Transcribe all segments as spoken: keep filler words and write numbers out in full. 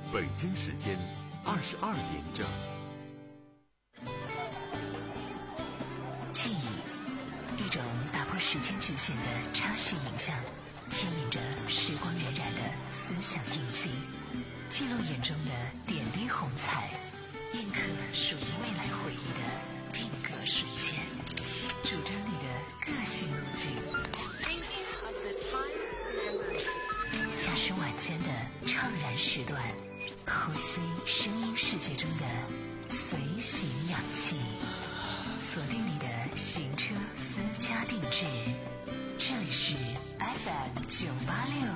北京时间二十二点整。 记忆，一种打破时间局限的插叙影像，牵引着时光荏苒的思想印记，记录眼中的点滴红彩，印刻属于未来回忆的定格瞬间，主张你的个性路径。驾驶晚间的怅然时段，呼吸声音世界中的随行氧气，锁定你的行车私家定制。这里是 F M 九八六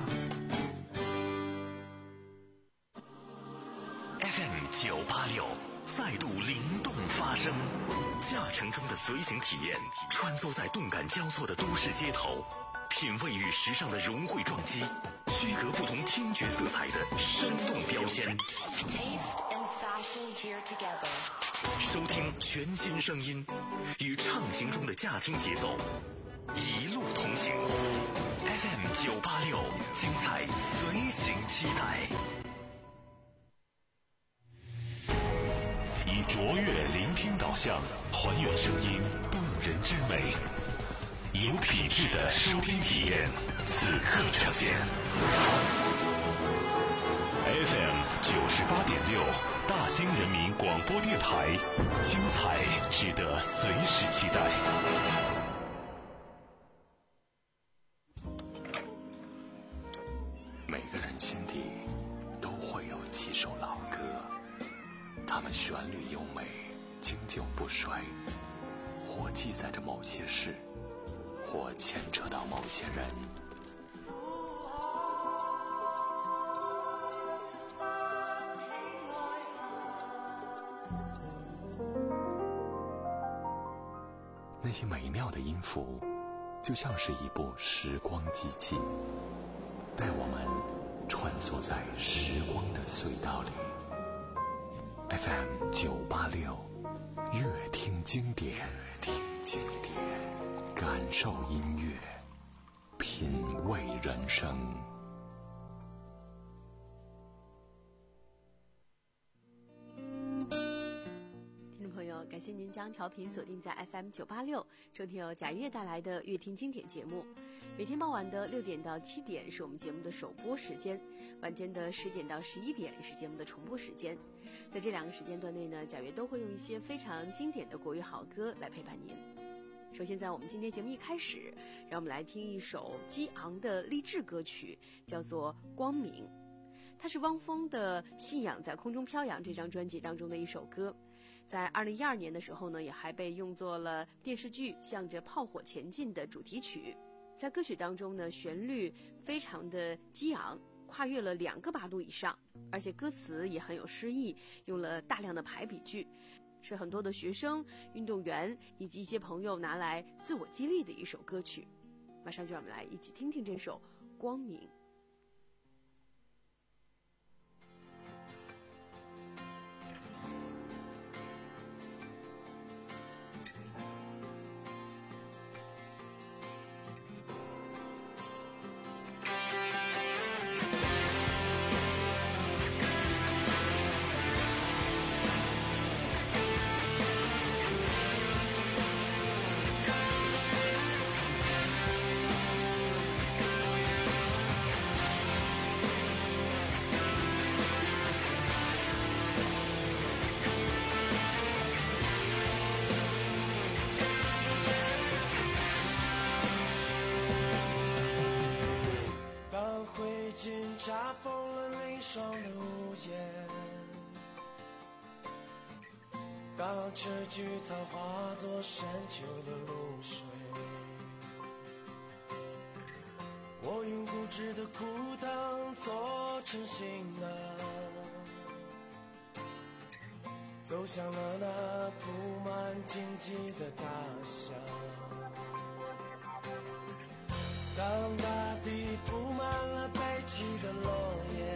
F M 九八六再度灵动发声，驾乘中的随行体验，穿梭在动感交错的都市街头，品味与时尚的融汇撞击，区隔不同听觉色彩的生动标签。收听全新声音，与畅行中的驾听节奏，一路同行。F M 九八六，精彩随行期待。以卓越聆听导向，还原声音动人之美，有品质的收听体验，此刻呈现。F M 九十八点六，大兴人民广播电台，精彩值得随时期待。每个人心底都会有几首老歌，它们旋律优美，经久不衰，或记载着某些事，或牵扯到某些人。那些美妙的音符，就像是一部时光机器，带我们穿梭在时光的隧道里。F M 九八六，乐听经典，听经典，感受音乐，品味人生。 感谢您将调频锁定在 F M 九八六，收听由贾月带来的乐听经典节目。每天傍晚的六点到七点是我们节目的首播时间，晚间的十点到十一点是节目的重播时间。在这两个时间段内呢，贾月都会用一些非常经典的国语好歌来陪伴您。首先在我们今天节目一开始，让我们来听一首激昂的励志歌曲，叫做《光明》。它是汪峰的《信仰在空中飘扬》这张专辑当中的一首歌，在二零一二年的时候呢，也还被用作了电视剧《向着炮火前进》的主题曲。在歌曲当中呢，旋律非常的激昂，跨越了两个八度以上，而且歌词也很有诗意，用了大量的排比句，是很多的学生、运动员以及一些朋友拿来自我激励的一首歌曲。马上就让我们来一起听听这首《光明》。 查封了离霜的屋檐，当车菊草化作山丘的露水，我用固执的枯藤做成行囊，走向了那铺满荆棘的大象。当大地铺满了悲泣的落叶，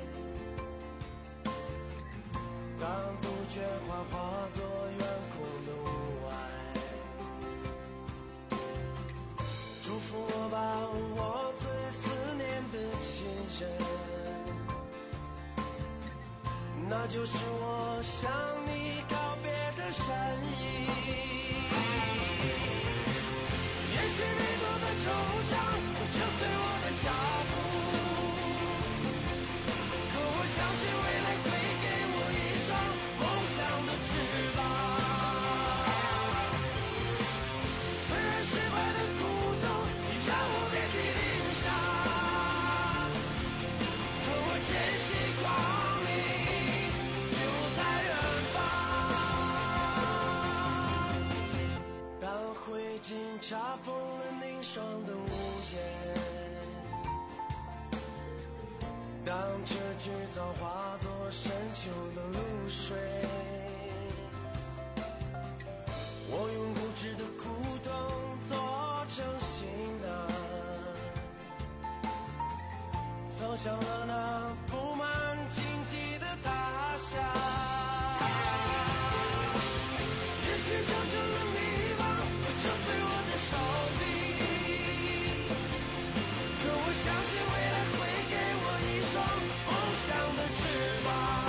当杜鹃花化作远空的雾霭，祝福我吧，我最思念的亲人， 那就是我向你告别的善意。也许每多的惆怅会折碎我的脚步，可我相信未来会给我一双梦想的翅膀。虽然失败的苦痛已让我遍体鳞伤，可我坚信光明就在远方。当灰烬查封了凝霜的屋檐，当这句早化作深秋的露水，我用固执的苦痛做成行囊，走向了那布满荆棘的他乡。也许真正的迷惘会折碎我的手臂，可我相信未来会给我一双梦想的翅膀。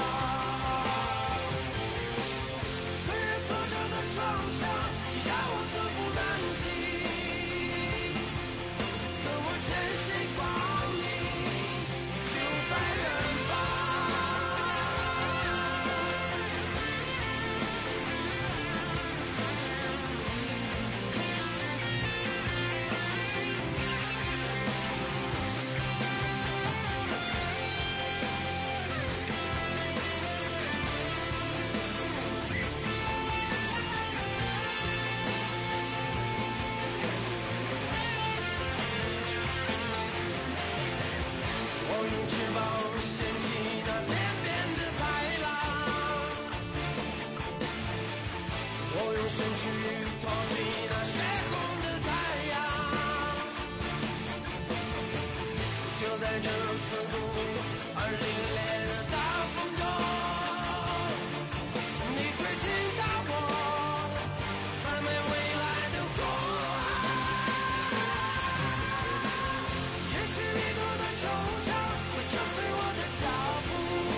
虽然挫折的创伤已让我寸步难行，可我坚信光明就在远方。我用翅膀掀起那天边的海浪，我用身躯托起那血红的太阳。就在这刺骨而凛冽的大风中，你会听到我赞美未来的呼喊。也许弥途的惆怅会折碎我的脚步，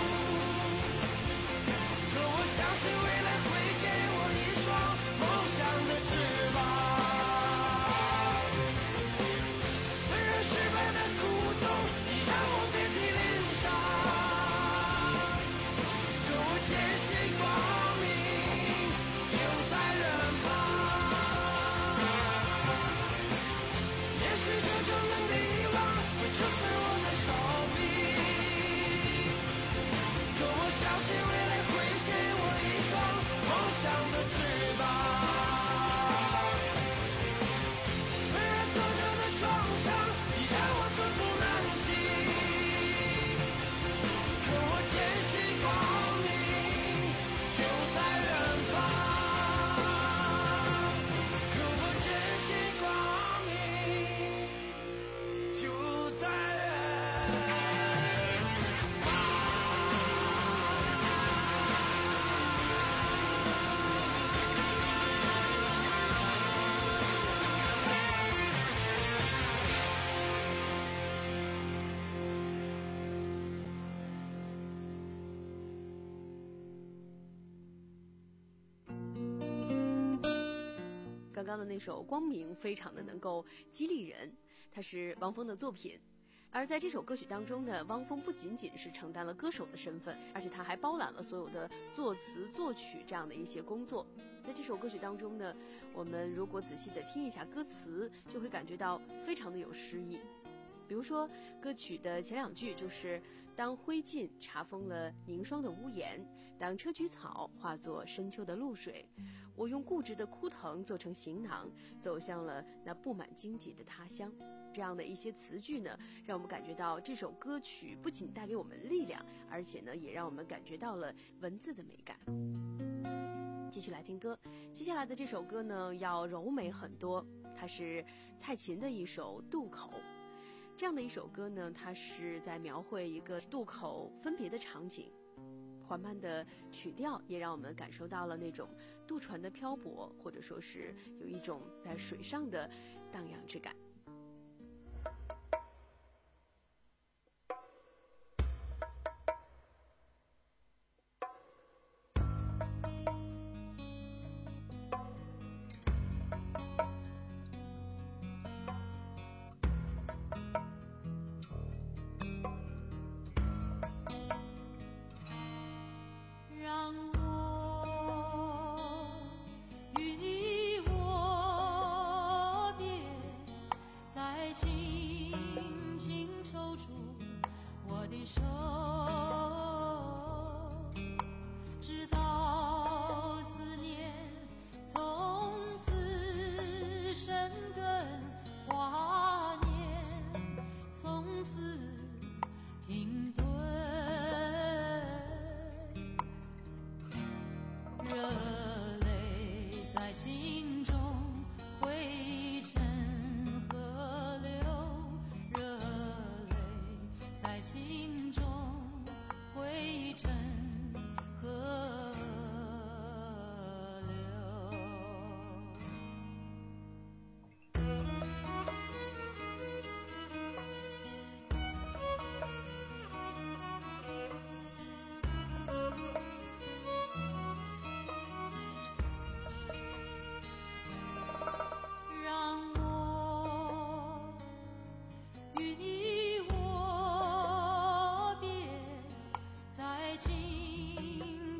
可我相信未来会给我一双梦想的翅膀。虽然失败的苦痛已让我遍体鳞伤，可我坚信光明就在远方。也许真正的迷惘会折碎我的手臂，可我相信未来会给我一双梦想的翅膀。虽然挫折的创伤已让我寸步难行，可我坚信光明就在远方。可我坚信光明就在远方。 刚刚的那首《光明》非常的能够激励人，它是汪峰的作品。而在这首歌曲当中呢，汪峰不仅仅是承担了歌手的身份，而且他还包揽了所有的作词作曲这样的一些工作。在这首歌曲当中呢，我们如果仔细的听一下歌词，就会感觉到非常的有诗意。比如说歌曲的前两句就是当灰烬查封了凝霜的屋檐，当车菊草化作深秋的露水，我用固执的枯藤做成行囊，走向了那布满荆棘的他乡。这样的一些词句呢，让我们感觉到这首歌曲不仅带给我们力量，而且呢，也让我们感觉到了文字的美感。继续来听歌，接下来的这首歌呢，要柔美很多，它是蔡琴的一首《渡口》。这样的一首歌呢，它是在描绘一个渡口分别的场景，缓慢的曲调也让我们感受到了那种渡船的漂泊，或者说是有一种在水上的荡漾之感。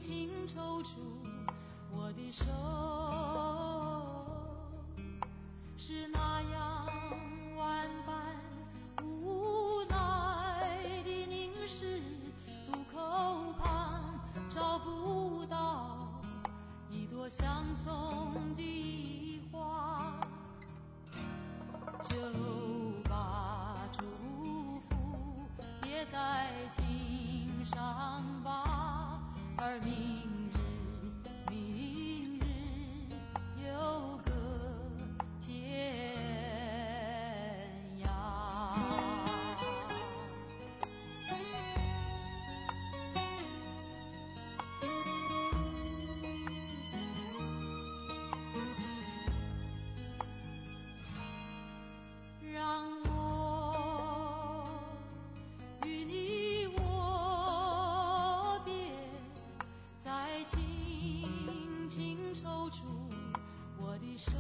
轻抽出我的手，是那样万般无奈的凝视，渡口旁找不到一朵相送的花，就把祝福别在襟上吧，而明日明日有个天涯。让我与你握别，再轻轻抽出我的手，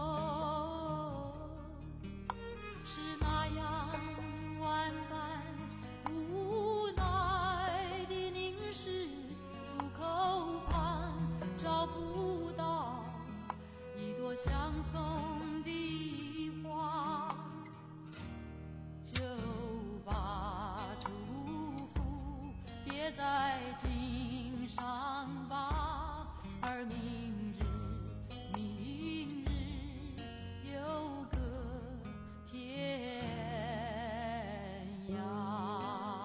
是那样万般无奈的凝视，渡口旁找不到一朵相送的花，就把祝福别在襟上吧，而明日明日有个天涯。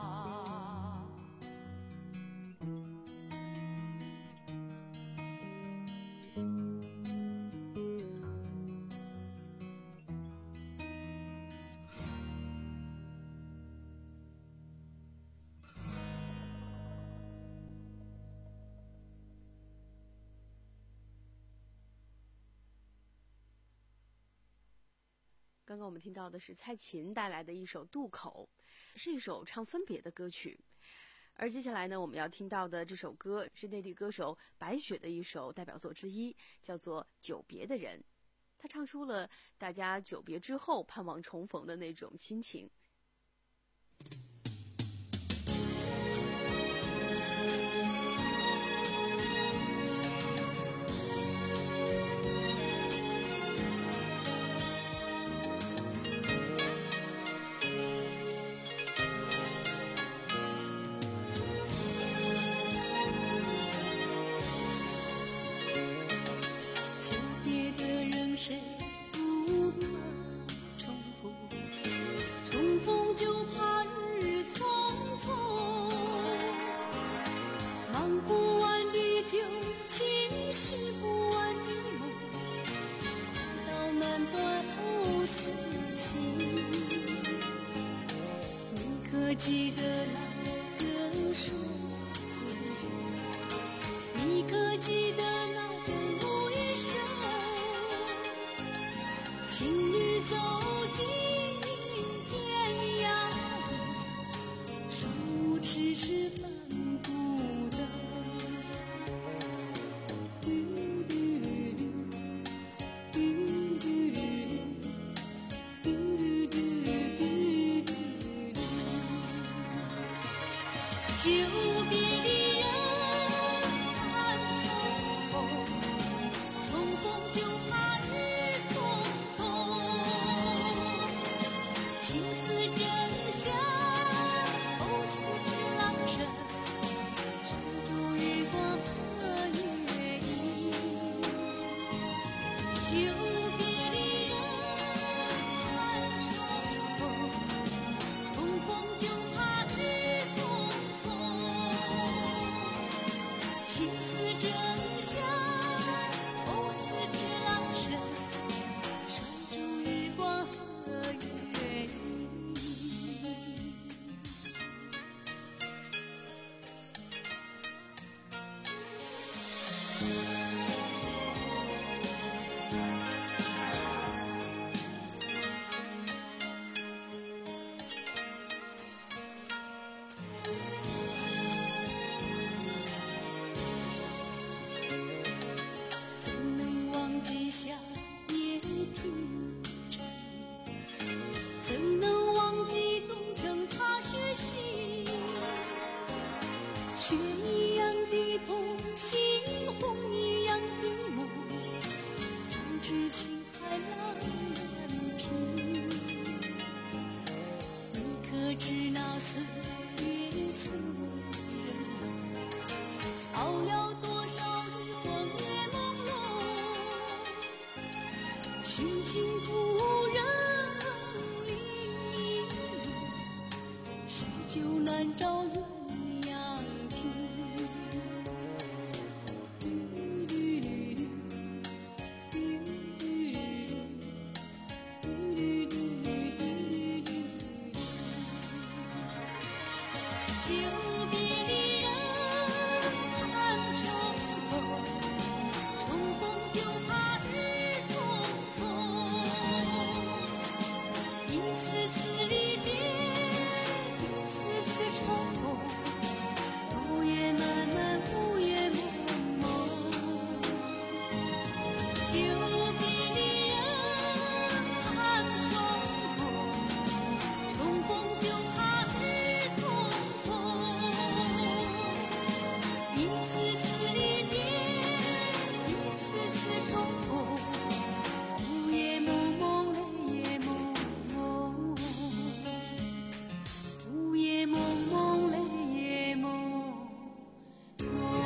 刚刚我们听到的是蔡琴带来的一首《渡口》，是一首唱分别的歌曲。而接下来呢，我们要听到的这首歌是内地歌手白雪的一首代表作之一，叫做《久别的人》。他唱出了大家久别之后盼望重逢的那种心情。 谁不怕重逢？重逢就怕日匆匆。忙不完的旧情，续不完的梦，快刀难断藕丝情。你可记得那个说的人？你可记得那针无余生？情侣走进天涯路，手迟迟翻不得。久别的人盼重逢，重逢就怕日匆匆。情似真香，藕似知郎身，手中日光和月影。久别的人盼重逢，重逢就怕日匆匆。情似真香，藕似知郎身，手中日光和月影。怎能忘记夏夜听蝉鸣？怎能忘记冬城踏雪行？雪一样的痛晚照鸳鸯啼。久别离人看重逢，重逢就怕日匆匆。一次次离别，一次次重逢，午夜漫漫，午夜蒙蒙。久别离人看重逢，重逢就怕日匆匆。一次次离别，一次次重逢，午夜蒙蒙，泪也蒙蒙，午夜蒙蒙，泪也蒙蒙。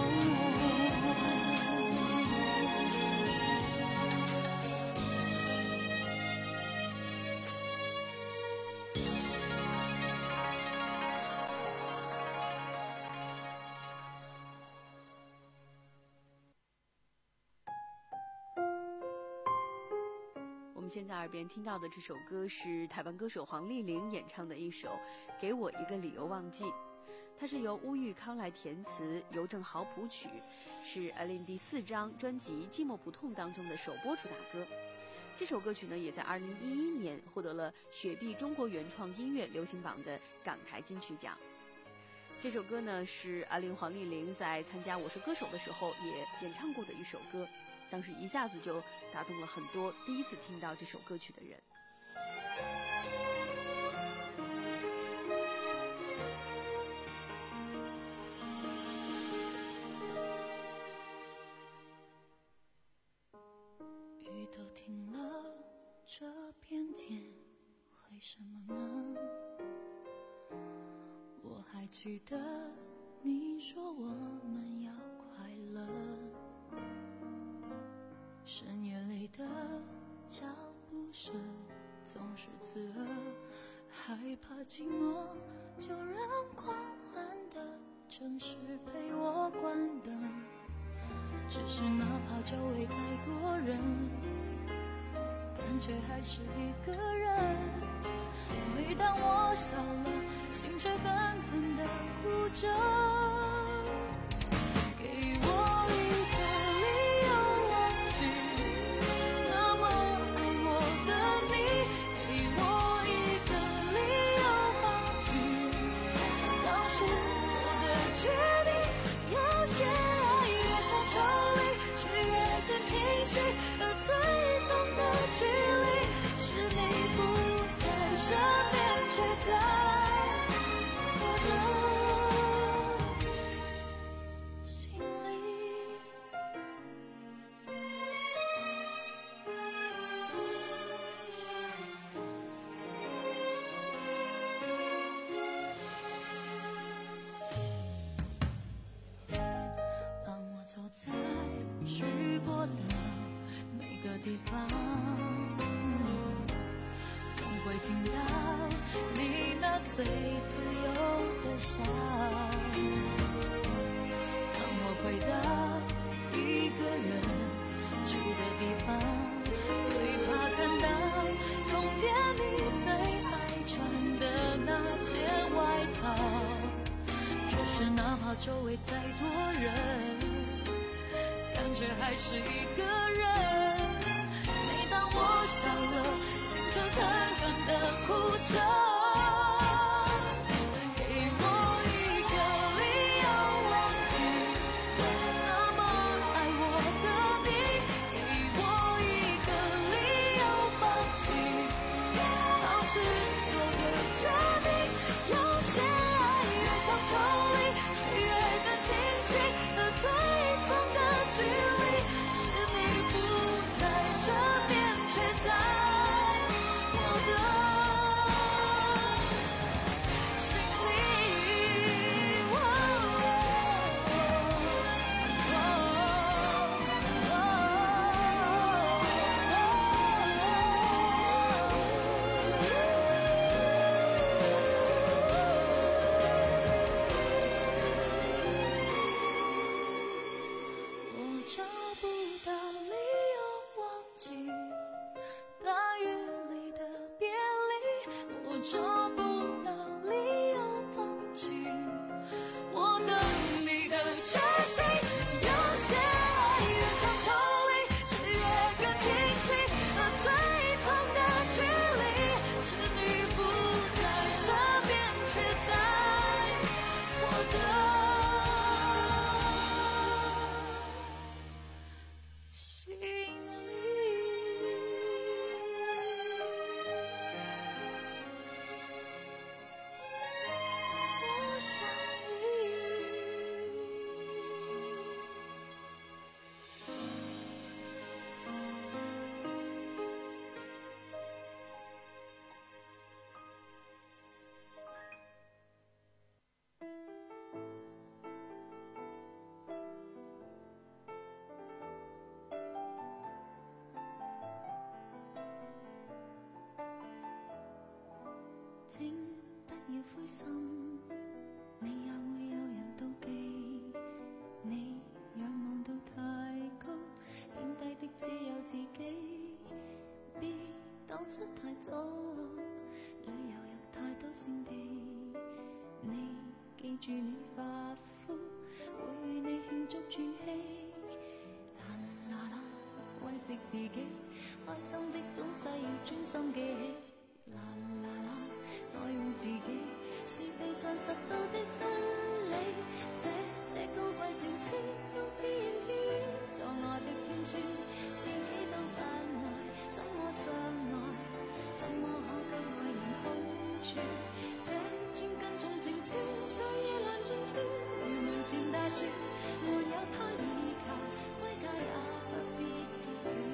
我们现在耳边听到的这首歌是台湾歌手黄丽玲演唱的一首《给我一个理由忘记》，它是由乌玉康来填词，尤正豪谱曲，是 Alin 第四张专辑《寂寞不痛》当中的首播主打歌。这首歌曲呢，也在二零一一年获得了雪碧中国原创音乐流行榜的港台金曲奖。这首歌呢，是Alin黄丽玲在参加《我是歌手》的时候也演唱过的一首歌，当时一下子就打动了很多第一次听到这首歌曲的人。 雨都停了，这片天为什么呢？我还记得你说我们要快乐，深夜里的脚步声总是刺耳，害怕寂寞就让狂欢的城市陪我关灯。只是哪怕周围再多人，感觉还是一个人。每当我笑了，心却狠狠地哭着。给我一个理由忘记那么爱我的你，给我一个理由放弃当时做的决定。有些爱越想抽离，却越更清晰，而最终的距离是你不在身边，却在我的心里。当我走在去过的每个地方，总会听到你那最自由的笑。当我回到一个人住的地方，最怕看到冬天你最爱穿的那件外套。只是哪怕周围再多人，感觉还是一个人。每当我笑了，心却狠狠地哭着。给我一个理由忘记那么爱我的你，给我一个理由放弃当时做的决定。有些爱越想抽离，却越更清晰，而最终的距离是你不在身边，却在我的灰心，你也會有人妒忌。你仰望到太高，貶低的只有自己。別蕩失太早，旅遊有太多勝地。你記住你發膚，會與你慶祝轉機。啦啦啦，慰藉自己，開心的東西要專心記起。啦啦啦，愛護自己是地上拾到的真理。寫這高貴情書，用自言自語作我的天書，自己都不愛，怎麼相愛？怎麼可給愛人好處？這千斤重情書，在夜闌盡處，如門前大樹，沒有他倚靠，歸家也不必結語。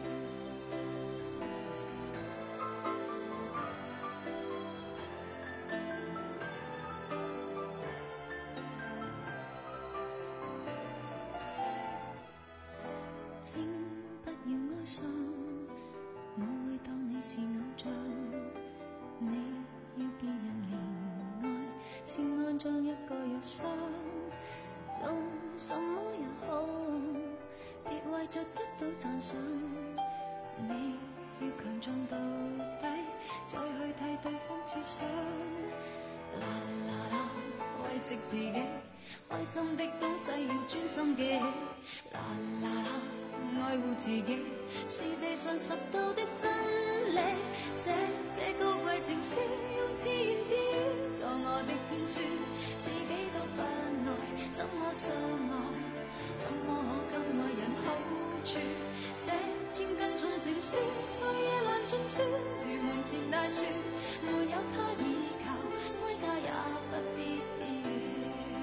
請不要哀傷，我會當你是偶像。你要別人憐愛，是安裝一個藥箱。做什麼也好，別為着得到讚賞。你要強壯到底，再去替對方設想。啦啦啦，慰藉自己，開心的東西要專心記起。啦啦啦，愛護自己是地上拾到的真理。寫這高貴情書，用自言自語作我的天書，自己都不愛，怎麼相愛？怎麼可給愛人好處？這千斤重情書，在夜闌盡處，如門前大樹，沒有他倚靠，歸家也不必避雨。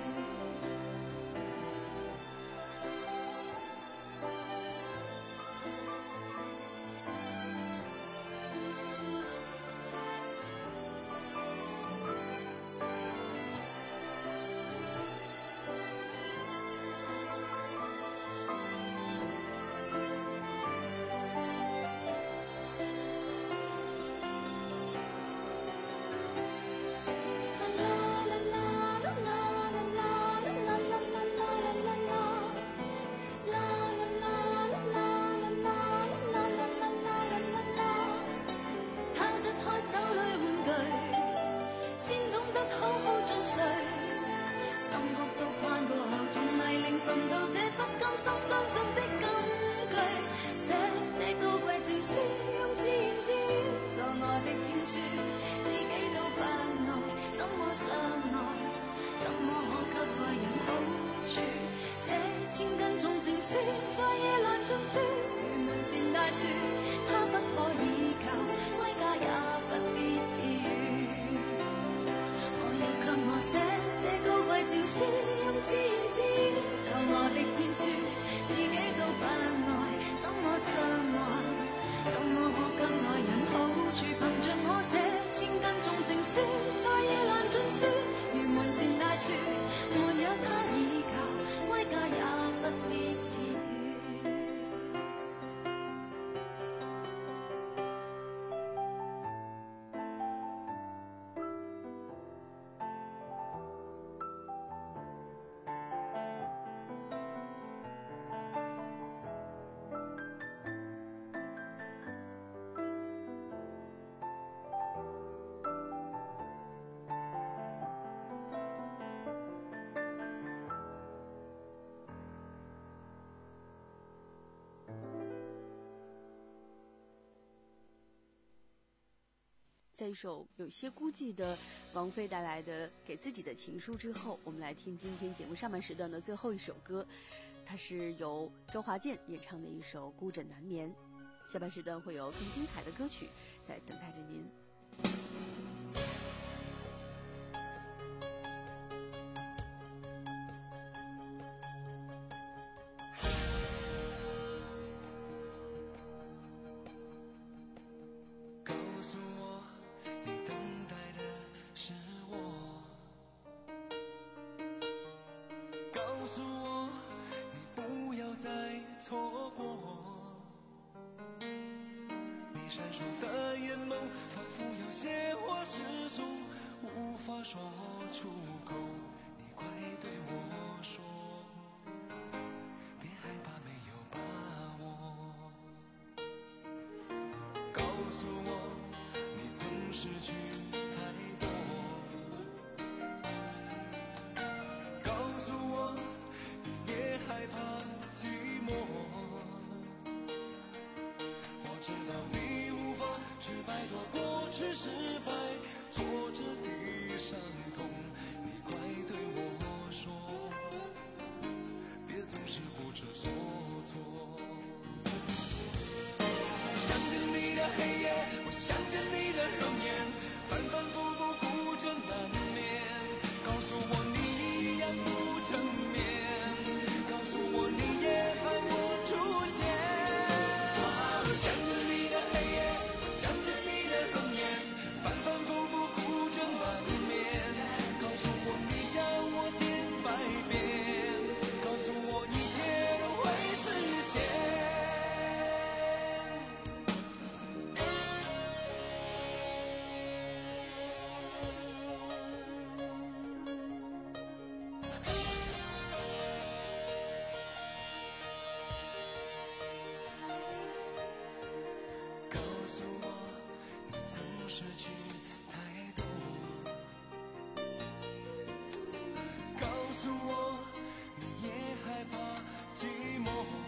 在夜闌盡處，如門前大樹，他不可依靠，歸家也不必避雨。我要給我寫這高貴情書，用自言自語作我的天書，自己都不愛，怎麼相愛？怎麼可給愛人好處？憑着我這千斤重情書，在夜闌盡處，如門前大樹，沒有他依靠，歸家也不必。 在一首有些孤寂的王菲带来的给自己的情书之后，我们来听今天节目上半时段的最后一首歌，它是由周华健演唱的一首《孤枕难眠》。下半时段会有更精彩的歌曲在等待着您。 闪烁的眼眸，仿佛有些话始终无法说出口，你快对我说，别害怕没有把握。告诉我你曾失去太多，告诉我你也害怕寂寞。我知道你无法去摆脱过去失败挫折的伤痛，你快对我说，别总是不知所措。想着你的黑夜，我想着你的容颜，反反复复孤枕难眠。告诉我你一样不成眠，告诉我你也盼我出现。想着你的黑夜，我想着你的容颜，反反复复孤枕难眠。告诉我你想我千百遍，告诉我一切都会实现。告诉我你曾失去太多，告诉我你也害怕寂寞。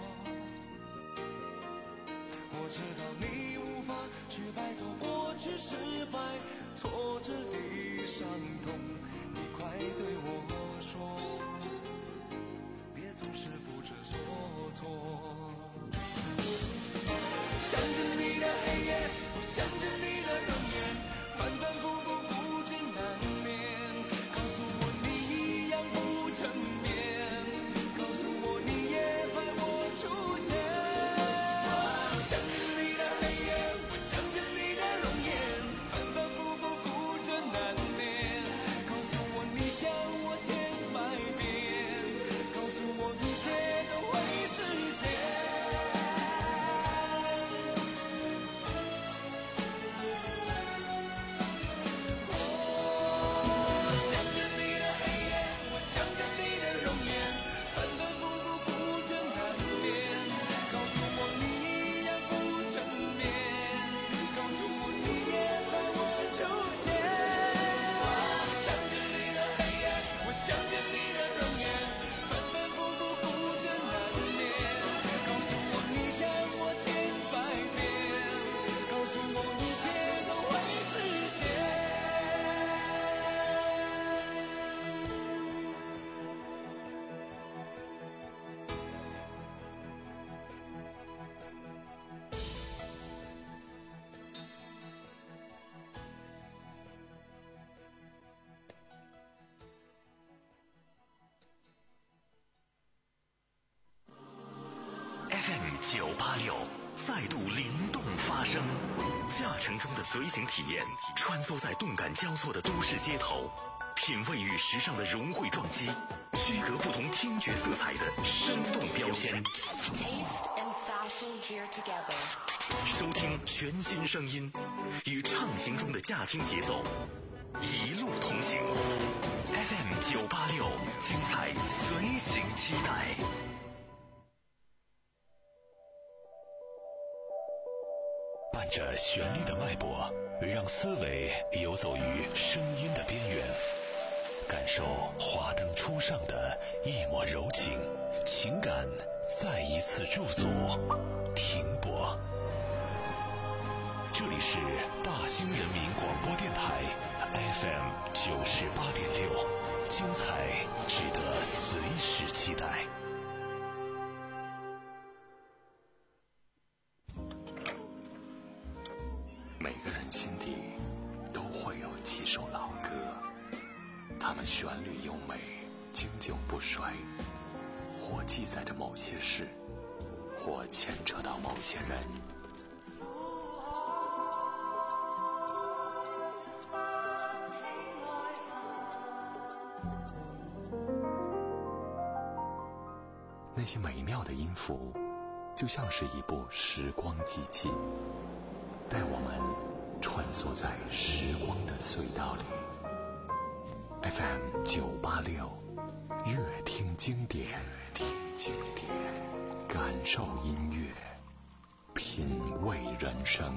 我知道你无法去摆脱过去失败挫折的伤痛，你快对我说，别总是不知所措。想着你的黑夜，我想着你的容颜，反反复复孤枕难眠。告诉我你一样不成眠，告诉我你也盼我出现。想着你的黑夜，我想着你的容颜，反反复复孤枕难眠。告诉我你想我千百遍，告诉我一切都会实现。 F M 九八六再度灵动发声，驾乘中的随行体验，穿梭在动感交错的都市街头，品味与时尚的融汇撞击，区隔不同听觉色彩的生动标签。收听全新声音，与畅行中的驾听节奏，一路同行。F M 九八六，精彩随行期待。伴着旋律的脉搏，让思维游走于声音的边缘，感受华灯初上的一抹柔情，情感再一次驻足停泊。这里是大兴人民广播电台 F M 九十八点六，精彩值得随时期待。每个人心底都会有几首老歌，它们旋律优美，经久不衰，或记载着某些事，或牵扯到某些人。那些美妙的音符，就像是一部时光机器，带我们穿梭在时光的隧道里。 F M 九八六，乐听经典，乐听经典，感受音乐，品味人生。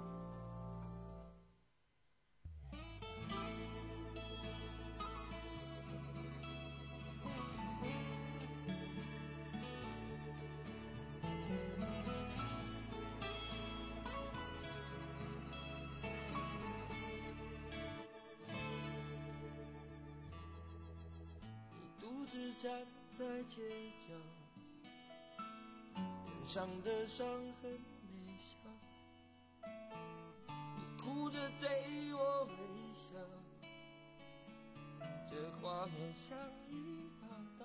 独自站在街角，脸上的伤痕没消，你哭着对我微笑，这画面像一把刀。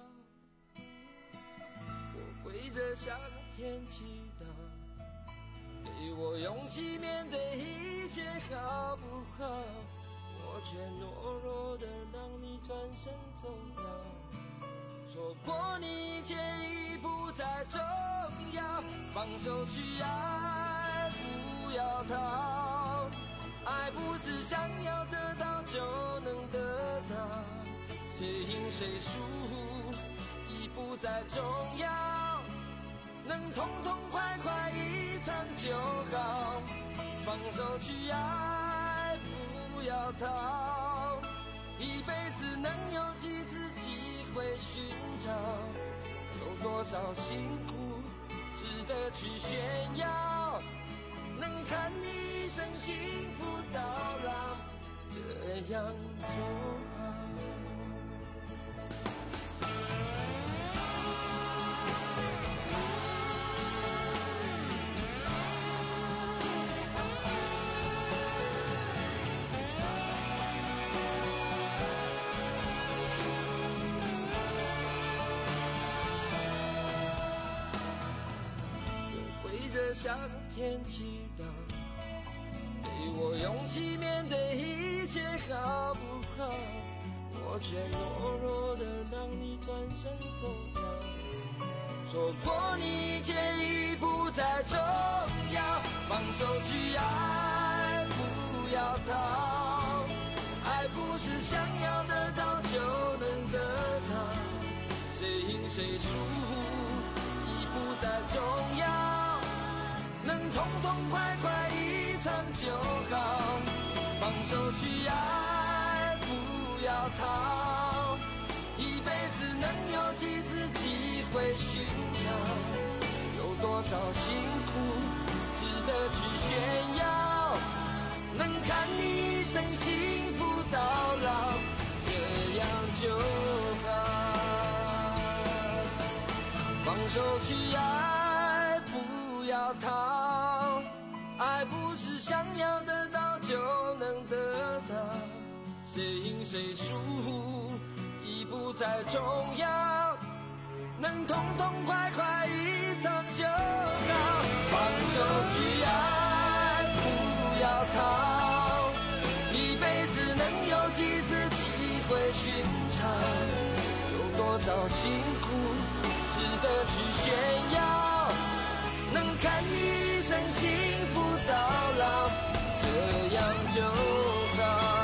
我跪着向天祈祷，给我勇气面对一切好不好？我却懦弱的让你转身走了，错过你一切已不再重要，放手去爱，不要逃。爱不是想要得到就能得到，谁赢谁输已不再重要，能痛痛快快一场就好。放手去爱，不要逃，一辈子能有几次机会寻找，有多少辛苦值得去炫耀，能看你一生幸福到老，这样就好。向天祈祷，给我勇气面对一切好不好？我却懦弱的让你转身走了，错过你一切已不再重要，放手去爱，不要逃。爱不是想要得到就能得到，谁赢谁输已不再重要，能痛痛快快一场就好。放手去爱，不要逃，一辈子能有几次机会寻找，有多少辛苦值得去炫耀，能看你一生幸福到老，这样就好。放手去爱，不要逃，爱不是想要得到就能得到，谁赢谁输已不再重要，能痛痛快快一场就好。放手去爱，不要逃，一辈子能有几次机会寻找，有多少辛苦值得去炫耀，能看你一生幸福到老，这样就好。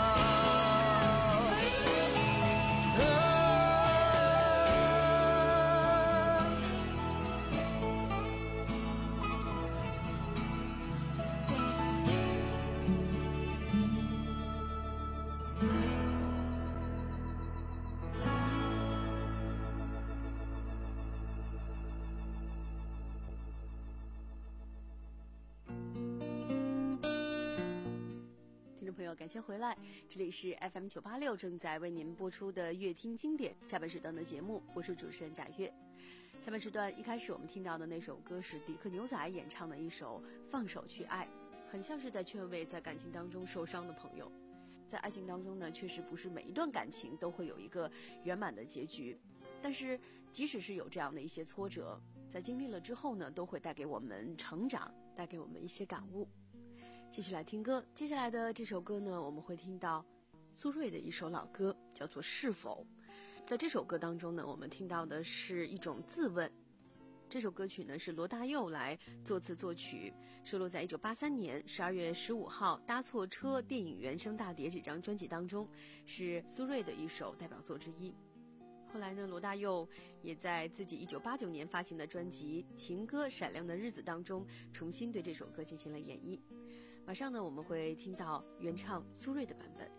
朋友，感谢回来，这里是 F M 九八六正在为您播出的乐听经典下半时段的节目，我是主持人贾月。下半时段一开始我们听到的那首歌是迪克牛仔演唱的一首《放手去爱》，很像是在劝慰在感情当中受伤的朋友。在爱情当中呢，确实不是每一段感情都会有一个圆满的结局，但是即使是有这样的一些挫折，在经历了之后呢，都会带给我们成长，带给我们一些感悟。继续来听歌，接下来的这首歌呢，我们会听到苏芮的一首老歌，叫做《是否》。在这首歌当中呢，我们听到的是一种自问， 这首歌曲呢是罗大佑来作词作曲，收录在一九八三年十二月十五号《搭错车》电影原声大碟这张专辑当中，是苏芮的一首代表作之一。后来呢，罗大佑也在自己一九八九年发行的专辑《情歌闪亮的日子》当中，重新对这首歌进行了演绎。马上呢，我们会听到原唱苏芮的版本。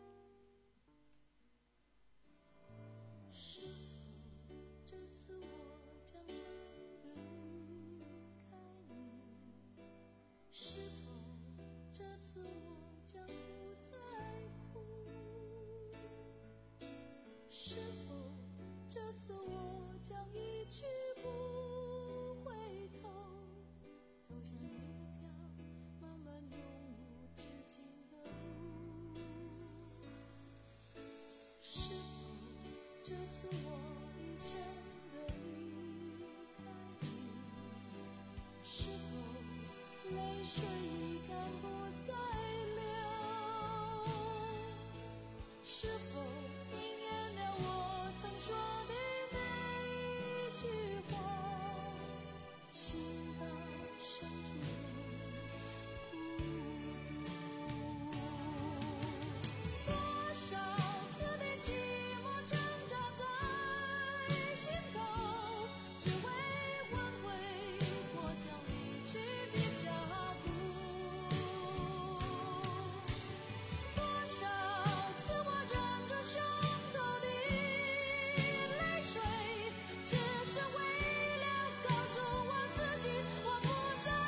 是否这次我将真的离开你？是否这次我将不再哭？是否这次我将一去不回头，走向一条漫漫永无止境的路？是否这次我已真的离开你？是否泪水已干不再流？是否应验了我曾说的那一句话，情到深处人孤独？多少次的寂寞挣扎在心头，只为挽回我将离去的脚步。多少次我忍住胸口的泪水，只是为了告诉我自己我不在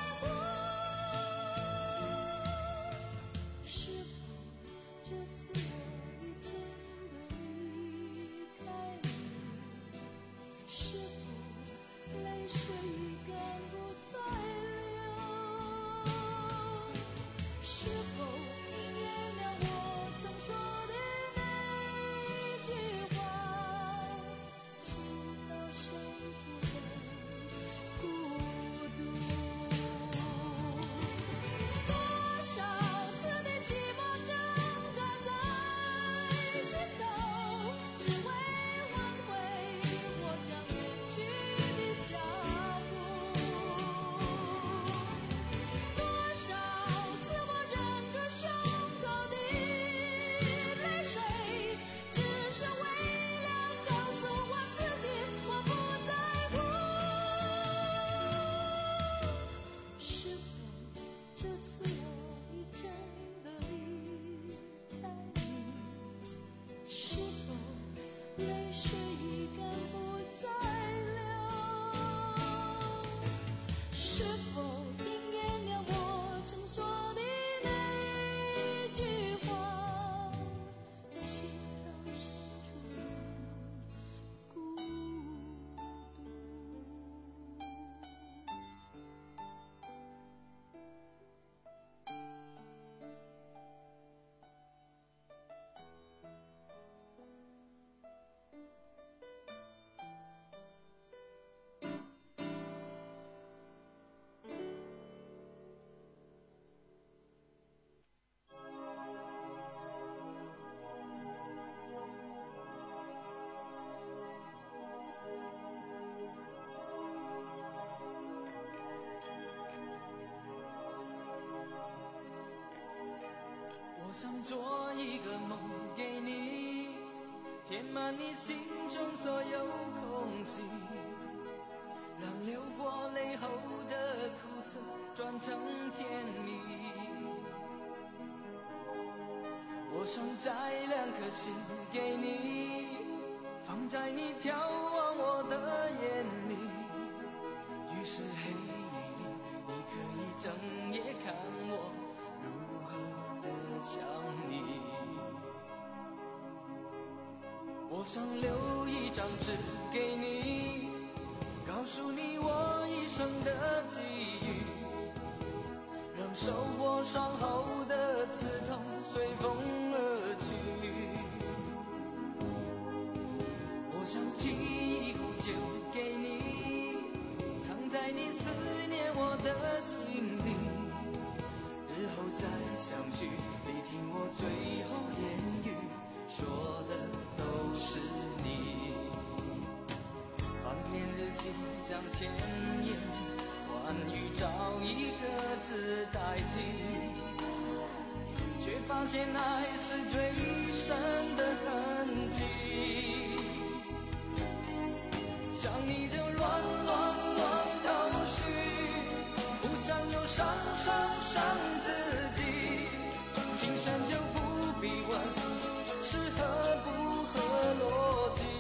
乎。是否这次我已真的离开你？是否泪水已干不再流？是否应验了我曾说的那一句话，情到深处人孤独？多少次的寂寞挣扎在心头，只为挽回我将远去的脚步。多少次我忍住胸口的泪水，只是为了告诉我自己我不在乎。是否这次我已真的离开你？是否泪水已干不再流？是否应验了我曾说的那一句话，情到深处人孤独？ 我想做一个梦给你，填满你心中所有空隙，让流过泪后的苦涩转成甜蜜。我想摘两颗心给你，放在你眺望我的眼里，于是黑夜里你可以整夜看我如何的想你。我想留一张纸给你，告诉你我一生的际遇，让受过伤后的刺痛随风而去。我想沏一壶酒给你，藏在你思念我的心里，日后再相聚，你听我最后言语，说的都是你。翻篇日记将千言万语找一个字代替，却发现爱是最深的痕迹。想你就乱乱乱头绪，不想又伤伤伤自己，情深就不必问是合不合逻辑。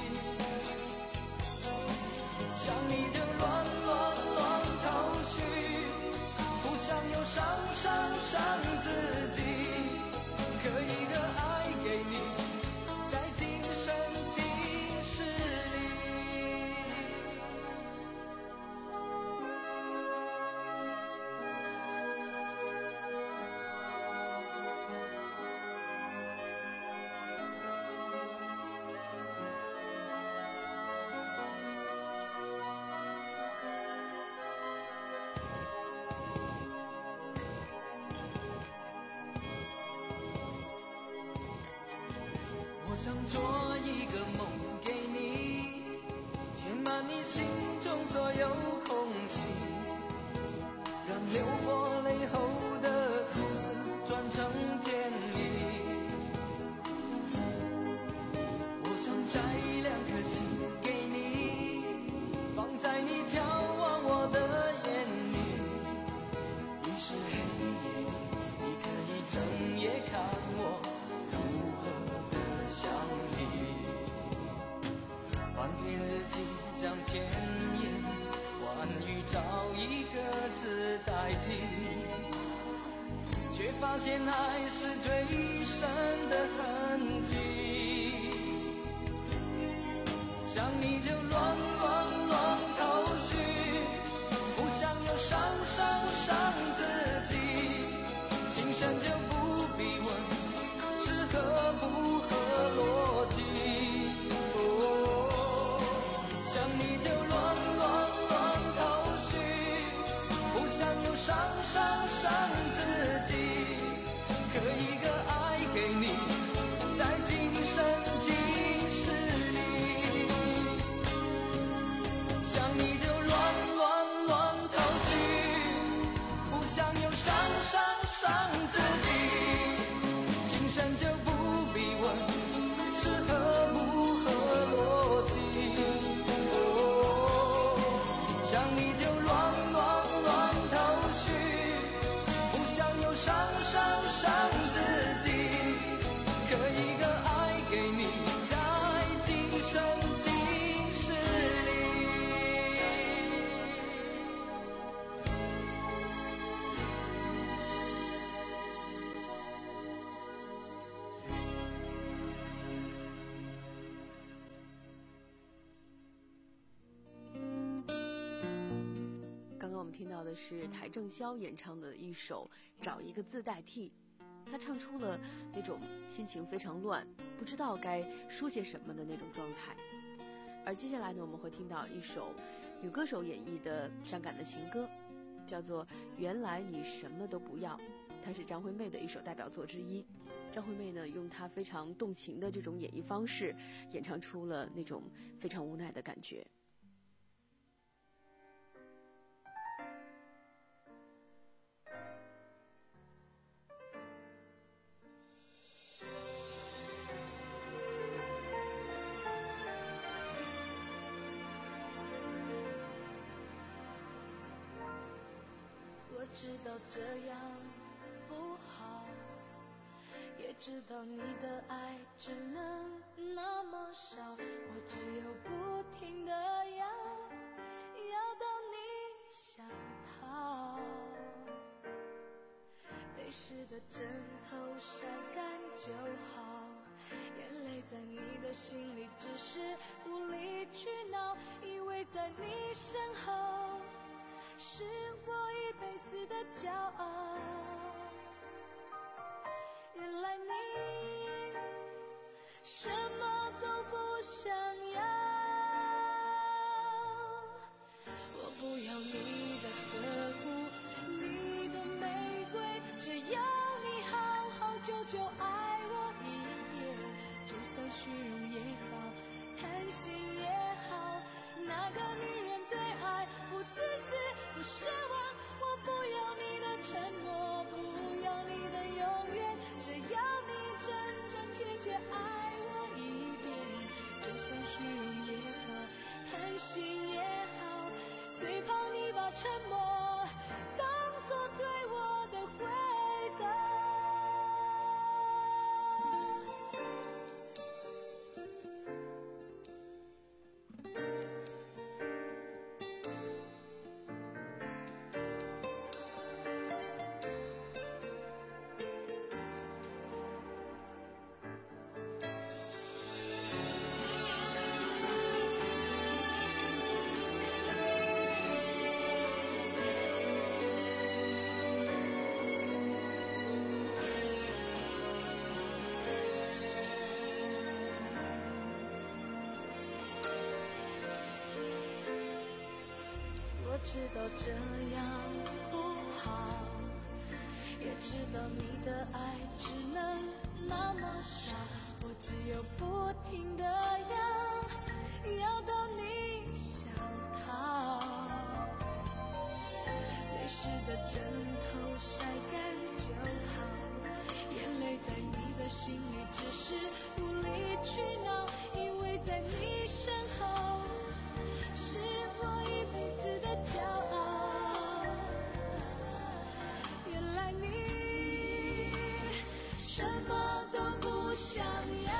想你就乱乱乱头绪，不想又伤伤伤自己，可一个爱给你，在今生今世里。我想做一个梦给你，填满你心中所有空隙，让流过泪后的苦涩转成甜蜜。我想摘两颗心给你，放在你眺望我的眼里，于是黑夜里你可以整夜看我想你。翻篇日记将千言万语找一个字代替，却发现爱是最深的痕迹。想你就乱乱乱头绪，不想又伤伤伤自己，情深就不必问是合不合逻辑。哦，想你就乱乱乱头绪，不想又伤伤伤自己，可一个爱给你，在今生今世里。想你就乱乱乱头绪，不想又伤伤伤自己，情深就不必问是合不合逻辑。哦，想你就乱乱乱头绪，不想又伤伤伤自己，可一个爱给你，在今生今世里。 刚刚我们听到的是邰正宵演唱的一首《找一个字代替》，他唱出了那种心情非常乱，不知道该说些什么的那种状态。而接下来呢，我们会听到一首女歌手演绎的伤感的情歌，叫做《原来你什么都不要》，它是张惠妹的一首代表作之一。张惠妹呢，用她非常动情的这种演绎方式，演唱出了那种非常无奈的感觉。 我知道这样不好，也知道你的爱只能那么少，我只有不停地要，要到你想逃。泪湿的枕头晒干就好，眼泪在你的心里只是无理取闹，以为在你身后是我一辈子的骄傲。原来你什么都不想要，我不要你的呵护，你的玫瑰，只要你好好久久爱我一遍，就算虚荣也好，贪心也好，那沉默当作对我的回答。我知道这样不好，也知道你的爱只能那么少，我只有不停地要要到你想逃。泪湿的枕头晒干就好，眼泪在你的心里只是无理取闹，因为在你身后是我一辈子的骄傲。原来你什么都不想要，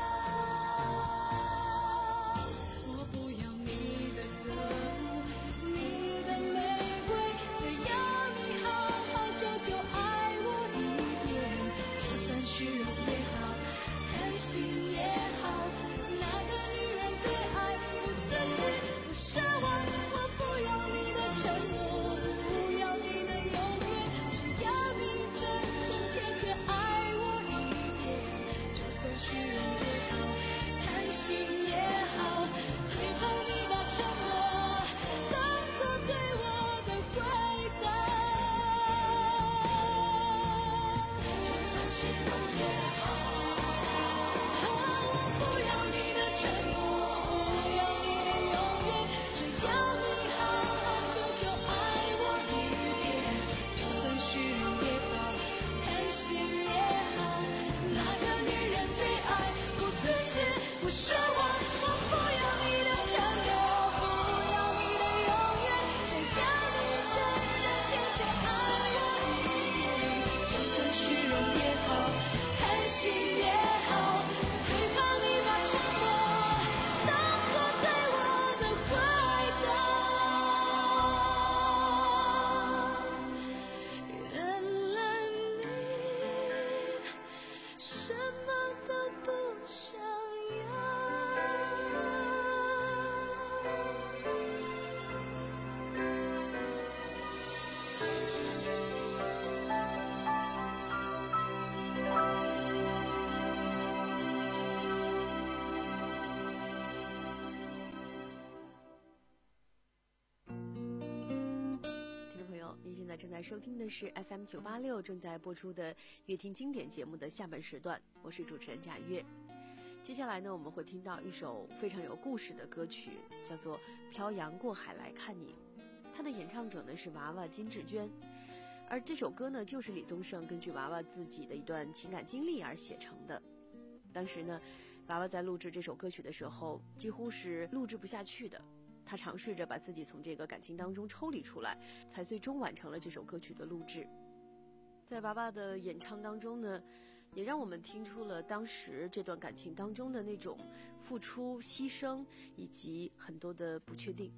我不要你的歌舞，你的玫瑰，只要你好好久久爱我一遍，就算虚荣也好，贪心也好，那个女人对爱不自私不奢望，我不要你的承诺，不要你的永远，只要你真真切切爱我一遍，就算虚荣也好，贪心也好，最后你把沉默当作对我的回答。就算虚荣也好，我不要你的承诺，不要你的永远，只要你好好久久爱我一遍，就算虚荣也好，贪心也好，那个女人对爱不自私不奢望，我不要你的承诺，不要你的永远，只要你真真切切爱我一遍，就算虚荣也好，贪心也好，最怕你把沉默当作对我的回答。原来你什么都不想要。 听众朋友，您现在正在收听的是 F M 九八六正在播出的乐听经典节目的下半时段，我是主持人贾月。接下来呢，我们会听到一首非常有故事的歌曲，叫做《漂洋过海来看你》。它的演唱者呢是娃娃金志娟，而这首歌呢就是李宗盛根据娃娃自己的一段情感经历而写成的。当时呢，娃娃在录制这首歌曲的时候，几乎是录制不下去的。他尝试着把自己从这个感情当中抽离出来，才最终完成了这首歌曲的录制。在娃娃的演唱当中呢，也让我们听出了当时这段感情当中的那种付出、牺牲以及很多的不确定。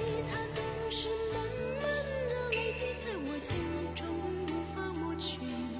心中无法抹去。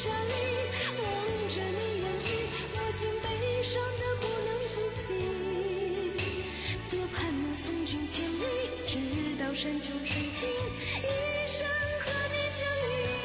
沙里，望着你远去，我竟悲伤得不能自己。多盼能送君千里，直到山穷水尽，一生和你相依。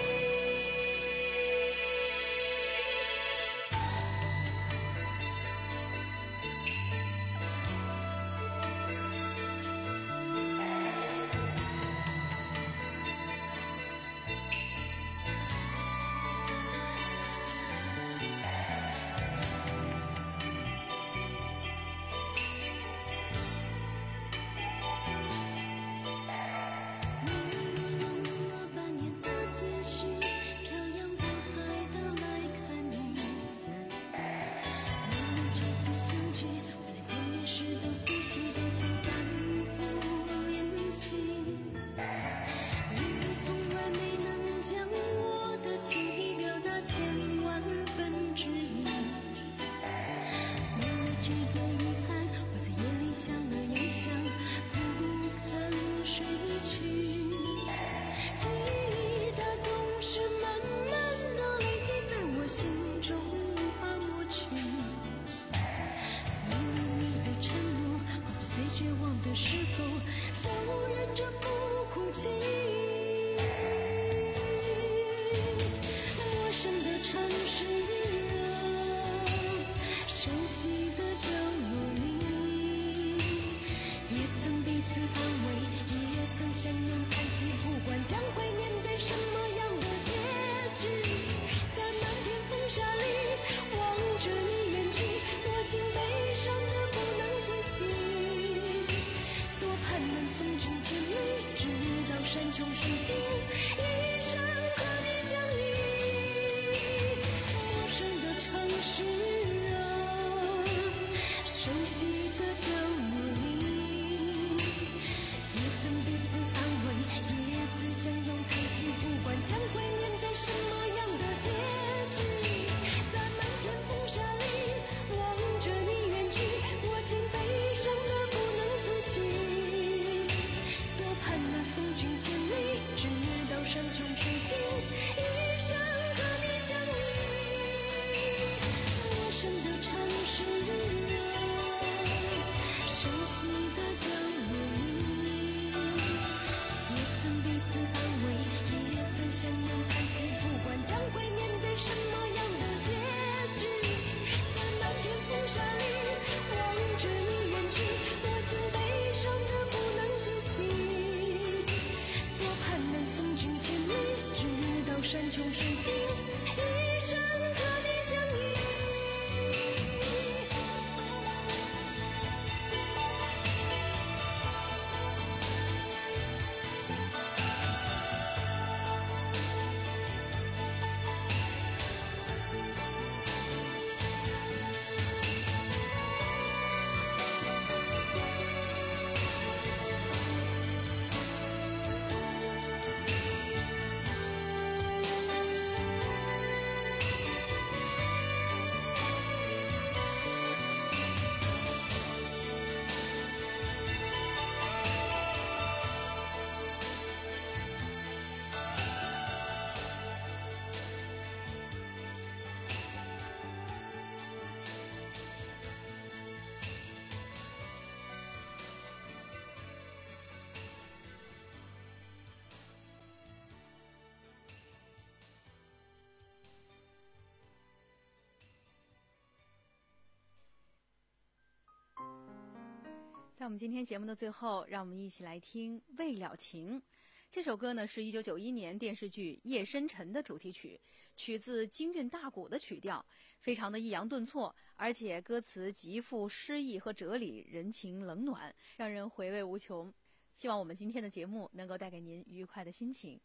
在我们今天节目的最后，让我们一起来听《未了情》。这首歌呢是一九九一年电视剧《夜深沉》的主题曲，取自京韵大鼓的曲调，非常的抑扬顿挫，而且歌词极富诗意和哲理，人情冷暖，让人回味无穷。希望我们今天的节目能够带给您愉快的心情。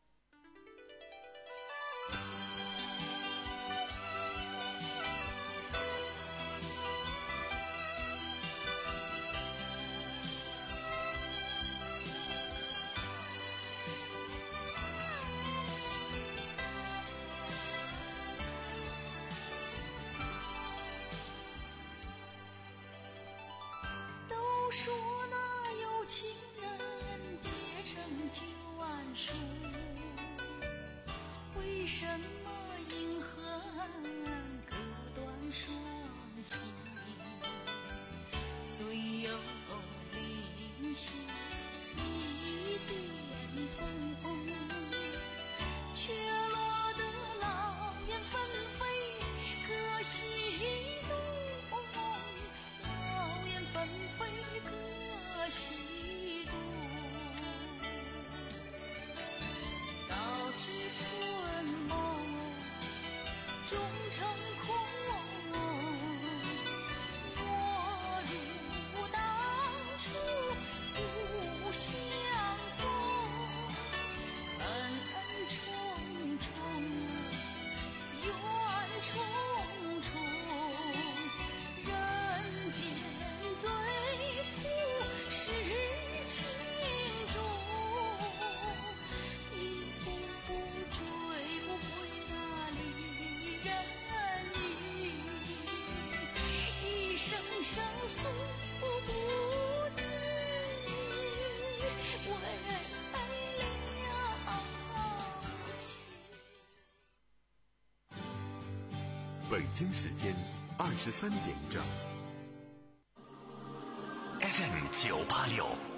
说那有情人结成九万数，为什么银河终成空。我如当初不相逢，恩恩重重，怨重重，人间最苦是情重，一步步追不回那离人影，一生生诉不尽，为了情。 北京时间二十三点整。 F M 九八六